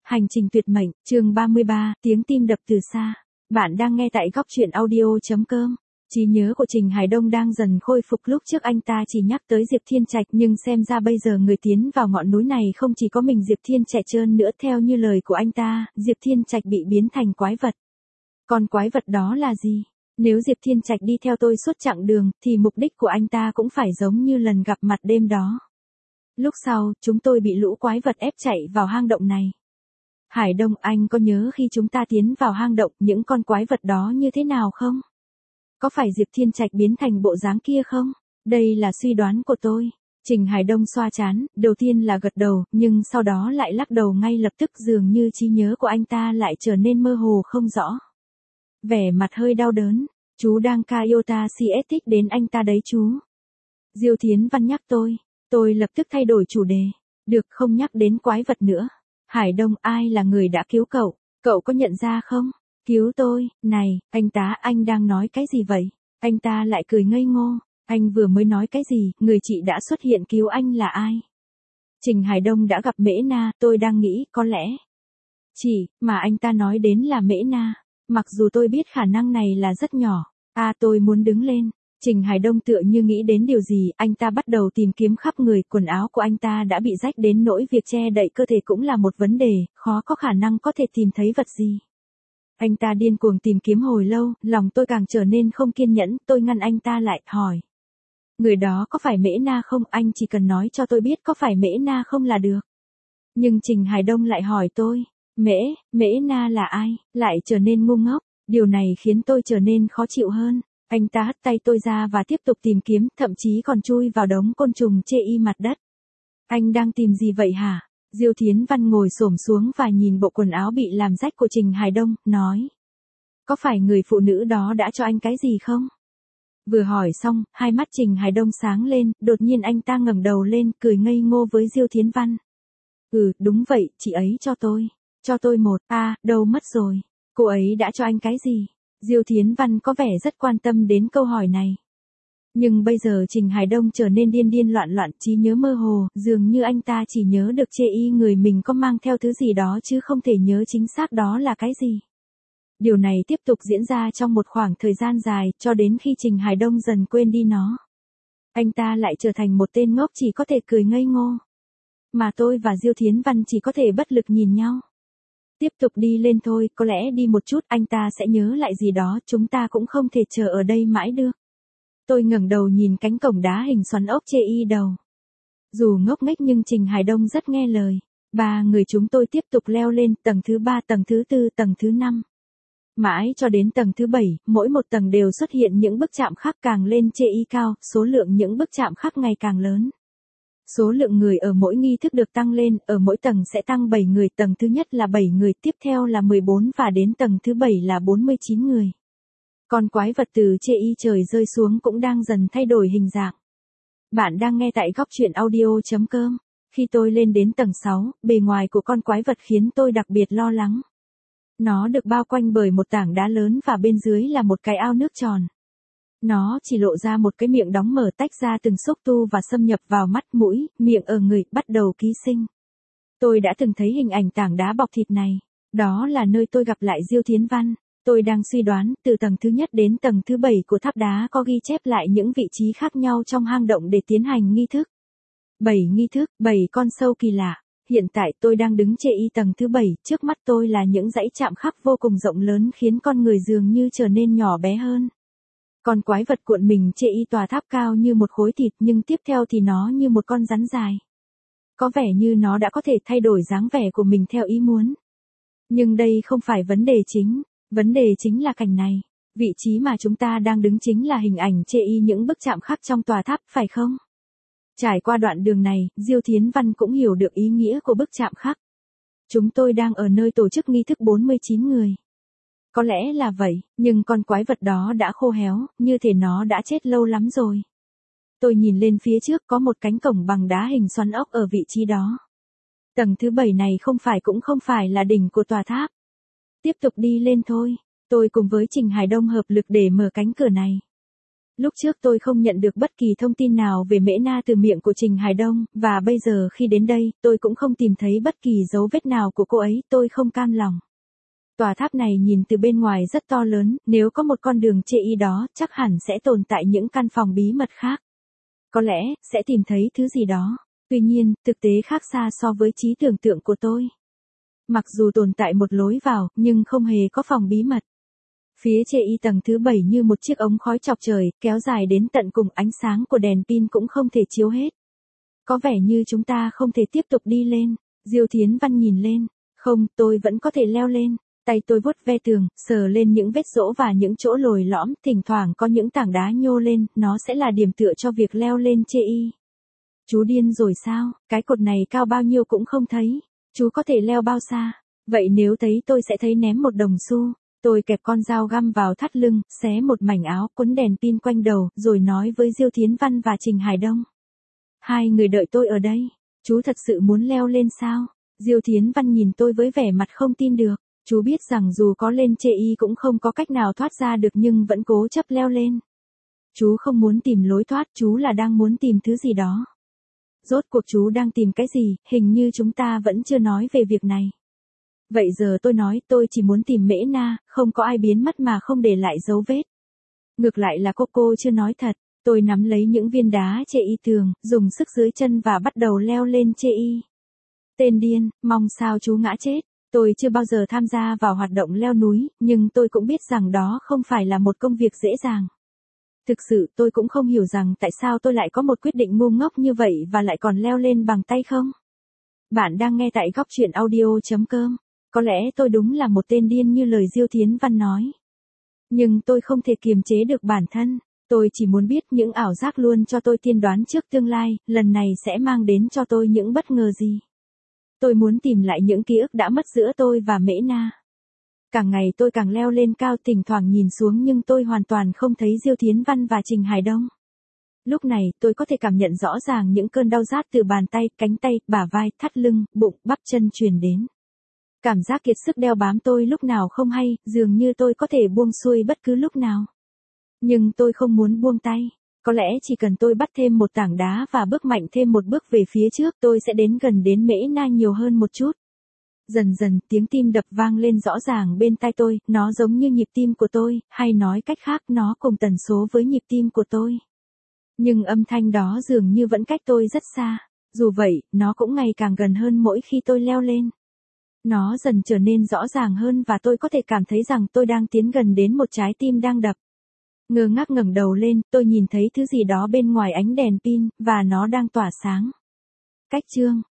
Hành trình tuyệt mệnh, chương 33, tiếng tim đập từ xa. Bạn đang nghe tại góc truyện audio.com. Trí nhớ của Trình Hải Đông đang dần khôi phục, lúc trước anh ta chỉ nhắc tới Diệp Thiên Trạch, nhưng xem ra bây giờ người tiến vào ngọn núi này không chỉ có mình Diệp Thiên Trạch trơn nữa. Theo như lời của anh ta, Diệp Thiên Trạch bị biến thành quái vật. Còn quái vật đó là gì? Nếu Diệp Thiên Trạch đi theo tôi suốt chặng đường, thì mục đích của anh ta cũng phải giống như lần gặp mặt đêm đó. Lúc sau, chúng tôi bị lũ quái vật ép chạy vào hang động này. Hải Đông, anh có nhớ khi chúng ta tiến vào hang động, những con quái vật đó như thế nào không? Có phải Diệp Thiên Trạch biến thành bộ dáng kia không? Đây là suy đoán của tôi. Trình Hải Đông xoa trán, đầu tiên là gật đầu, nhưng sau đó lại lắc đầu ngay lập tức, dường như trí nhớ của anh ta lại trở nên mơ hồ không rõ. Vẻ mặt hơi đau đớn, chú đang Kyoto Sietich đến anh ta đấy chú. Diêu Thiến Văn nhắc tôi lập tức thay đổi chủ đề. Được, không nhắc đến quái vật nữa. Hải Đông, ai là người đã cứu cậu? Cậu có nhận ra không? Cứu tôi, này, anh tá, anh đang nói cái gì vậy? Anh ta lại cười ngây ngô. Anh vừa mới nói cái gì? Người chị đã xuất hiện cứu anh là ai? Trình Hải Đông đã gặp Mễ Na, tôi đang nghĩ, có lẽ. Chỉ, mà anh ta nói đến là Mễ Na. Mặc dù tôi biết khả năng này là rất nhỏ. Tôi muốn đứng lên. Trình Hải Đông tựa như nghĩ đến điều gì, anh ta bắt đầu tìm kiếm khắp người, quần áo của anh ta đã bị rách đến nỗi việc che đậy cơ thể cũng là một vấn đề, khó có khả năng có thể tìm thấy vật gì. Anh ta điên cuồng tìm kiếm hồi lâu, lòng tôi càng trở nên không kiên nhẫn, tôi ngăn anh ta lại, hỏi. Người đó có phải Mễ Na không? Anh chỉ cần nói cho tôi biết có phải Mễ Na không là được. Nhưng Trình Hải Đông lại hỏi tôi, Mễ Na là ai? Lại trở nên ngu ngốc, điều này khiến tôi trở nên khó chịu hơn. Anh ta hất tay tôi ra và tiếp tục tìm kiếm, thậm chí còn chui vào đống côn trùng chê y mặt đất. Anh đang tìm gì vậy hả? Diêu Thiến Văn ngồi xổm xuống và nhìn bộ quần áo bị làm rách của Trình Hải Đông, nói. Có phải người phụ nữ đó đã cho anh cái gì không? Vừa hỏi xong, hai mắt Trình Hải Đông sáng lên, đột nhiên anh ta ngẩng đầu lên, cười ngây ngô với Diêu Thiến Văn. Đúng vậy, chị ấy cho tôi. Cho tôi một, đâu mất rồi. Cô ấy đã cho anh cái gì? Diêu Thiến Văn có vẻ rất quan tâm đến câu hỏi này. Nhưng bây giờ Trình Hải Đông trở nên điên loạn, trí nhớ mơ hồ, dường như anh ta chỉ nhớ được chê y người mình có mang theo thứ gì đó chứ không thể nhớ chính xác đó là cái gì. Điều này tiếp tục diễn ra trong một khoảng thời gian dài, cho đến khi Trình Hải Đông dần quên đi nó. Anh ta lại trở thành một tên ngốc chỉ có thể cười ngây ngô. Mà tôi và Diêu Thiến Văn chỉ có thể bất lực nhìn nhau. Tiếp tục đi lên thôi, có lẽ đi một chút anh ta sẽ nhớ lại gì đó, chúng ta cũng không thể chờ ở đây mãi được. Tôi ngẩng đầu nhìn cánh cổng đá hình xoắn ốc chê y đầu. Dù ngốc nghếch nhưng Trình Hải Đông rất nghe lời. Ba người chúng tôi tiếp tục leo lên tầng thứ 3, tầng thứ 4, tầng thứ 5. Mãi cho đến tầng thứ 7, mỗi một tầng đều xuất hiện những bức chạm khắc, càng lên chê y cao, số lượng những bức chạm khắc ngày càng lớn. Số lượng người ở mỗi nghi thức được tăng lên, ở mỗi tầng sẽ tăng 7 người, tầng thứ nhất là 7 người, tiếp theo là 14 và đến tầng thứ 7 là 49 người. Còn quái vật từ chê y trời rơi xuống cũng đang dần thay đổi hình dạng. Bạn đang nghe tại góc truyện audio.com. Khi tôi lên đến tầng 6, bề ngoài của con quái vật khiến tôi đặc biệt lo lắng. Nó được bao quanh bởi một tảng đá lớn và bên dưới là một cái ao nước tròn. Nó chỉ lộ ra một cái miệng đóng mở tách ra từng xúc tu và xâm nhập vào mắt, mũi, miệng ở người, bắt đầu ký sinh. Tôi đã từng thấy hình ảnh tảng đá bọc thịt này. Đó là nơi tôi gặp lại Diêu Thiến Văn. Tôi đang suy đoán, từ tầng thứ nhất đến tầng thứ 7 của tháp đá có ghi chép lại những vị trí khác nhau trong hang động để tiến hành nghi thức. 7 nghi thức, 7 con sâu kỳ lạ. Hiện tại tôi đang đứng chê y tầng thứ 7, trước mắt tôi là những dãy chạm khắc vô cùng rộng lớn khiến con người dường như trở nên nhỏ bé hơn. Con quái vật cuộn mình chê y tòa tháp cao như một khối thịt, nhưng tiếp theo thì nó như một con rắn dài. Có vẻ như nó đã có thể thay đổi dáng vẻ của mình theo ý muốn. Nhưng đây không phải vấn đề chính là cảnh này. Vị trí mà chúng ta đang đứng chính là hình ảnh chê y những bức chạm khắc trong tòa tháp, phải không? Trải qua đoạn đường này, Diêu Thiến Văn cũng hiểu được ý nghĩa của bức chạm khắc. Chúng tôi đang ở nơi tổ chức nghi thức 49 người. Có lẽ là vậy, nhưng con quái vật đó đã khô héo, như thể nó đã chết lâu lắm rồi. Tôi nhìn lên phía trước, có một cánh cổng bằng đá hình xoắn ốc ở vị trí đó. Tầng thứ 7 này cũng không phải là đỉnh của tòa tháp. Tiếp tục đi lên thôi. Tôi cùng với Trình Hải Đông hợp lực để mở cánh cửa này. Lúc trước tôi không nhận được bất kỳ thông tin nào về Mễ Na từ miệng của Trình Hải Đông, và bây giờ khi đến đây, tôi cũng không tìm thấy bất kỳ dấu vết nào của cô ấy, tôi không cam lòng. Tòa tháp này nhìn từ bên ngoài rất to lớn, nếu có một con đường chê y đó, chắc hẳn sẽ tồn tại những căn phòng bí mật khác. Có lẽ, sẽ tìm thấy thứ gì đó. Tuy nhiên, thực tế khác xa so với trí tưởng tượng của tôi. Mặc dù tồn tại một lối vào, nhưng không hề có phòng bí mật. Phía chê y tầng thứ 7 như một chiếc ống khói chọc trời, kéo dài đến tận cùng, ánh sáng của đèn pin cũng không thể chiếu hết. Có vẻ như chúng ta không thể tiếp tục đi lên. Diêu Thiến Văn nhìn lên. Không, tôi vẫn có thể leo lên. Tay tôi vuốt ve tường, sờ lên những vết rỗ và những chỗ lồi lõm, thỉnh thoảng có những tảng đá nhô lên, nó sẽ là điểm tựa cho việc leo lên chê y. Chú điên rồi sao, cái cột này cao bao nhiêu cũng không thấy. Chú có thể leo bao xa? Vậy nếu thấy tôi sẽ thấy ném một đồng xu. Tôi kẹp con dao găm vào thắt lưng, xé một mảnh áo, quấn đèn pin quanh đầu, rồi nói với Diêu Thiến Văn và Trình Hải Đông. Hai người đợi tôi ở đây. Chú thật sự muốn leo lên sao? Diêu Thiến Văn nhìn tôi với vẻ mặt không tin được. Chú biết rằng dù có lên chê y cũng không có cách nào thoát ra được nhưng vẫn cố chấp leo lên. Chú không muốn tìm lối thoát, chú là đang muốn tìm thứ gì đó. Rốt cuộc chú đang tìm cái gì, hình như chúng ta vẫn chưa nói về việc này. Vậy giờ tôi nói tôi chỉ muốn tìm Mễ Na, không có ai biến mất mà không để lại dấu vết. Ngược lại là cô chưa nói thật, tôi nắm lấy những viên đá chê y tường, dùng sức dưới chân và bắt đầu leo lên chê y. Tên điên, mong sao chú ngã chết. Tôi chưa bao giờ tham gia vào hoạt động leo núi, nhưng tôi cũng biết rằng đó không phải là một công việc dễ dàng. Thực sự tôi cũng không hiểu rằng tại sao tôi lại có một quyết định ngu ngốc như vậy và lại còn leo lên bằng tay không. Bạn đang nghe tại góc truyện audio.com. Có lẽ tôi đúng là một tên điên như lời Diêu Thiến Văn nói. Nhưng tôi không thể kiềm chế được bản thân. Tôi chỉ muốn biết những ảo giác luôn cho tôi tiên đoán trước tương lai, lần này sẽ mang đến cho tôi những bất ngờ gì. Tôi muốn tìm lại những ký ức đã mất giữa tôi và Mễ Na. Càng ngày tôi càng leo lên cao, thỉnh thoảng nhìn xuống nhưng tôi hoàn toàn không thấy Diêu Thiến Văn và Trình Hải Đông. Lúc này tôi có thể cảm nhận rõ ràng những cơn đau rát từ bàn tay, cánh tay, bả vai, thắt lưng, bụng, bắp chân truyền đến. Cảm giác kiệt sức đeo bám tôi lúc nào không hay, dường như tôi có thể buông xuôi bất cứ lúc nào. Nhưng tôi không muốn buông tay. Có lẽ chỉ cần tôi bắt thêm một tảng đá và bước mạnh thêm một bước về phía trước, tôi sẽ đến gần đến Mễ Na nhiều hơn một chút. Dần dần, tiếng tim đập vang lên rõ ràng bên tai tôi, nó giống như nhịp tim của tôi, hay nói cách khác, nó cùng tần số với nhịp tim của tôi. Nhưng âm thanh đó dường như vẫn cách tôi rất xa. Dù vậy, nó cũng ngày càng gần hơn mỗi khi tôi leo lên. Nó dần trở nên rõ ràng hơn và tôi có thể cảm thấy rằng tôi đang tiến gần đến một trái tim đang đập. Ngơ ngác ngẩng đầu lên, tôi nhìn thấy thứ gì đó bên ngoài ánh đèn pin, và nó đang tỏa sáng. Cách chương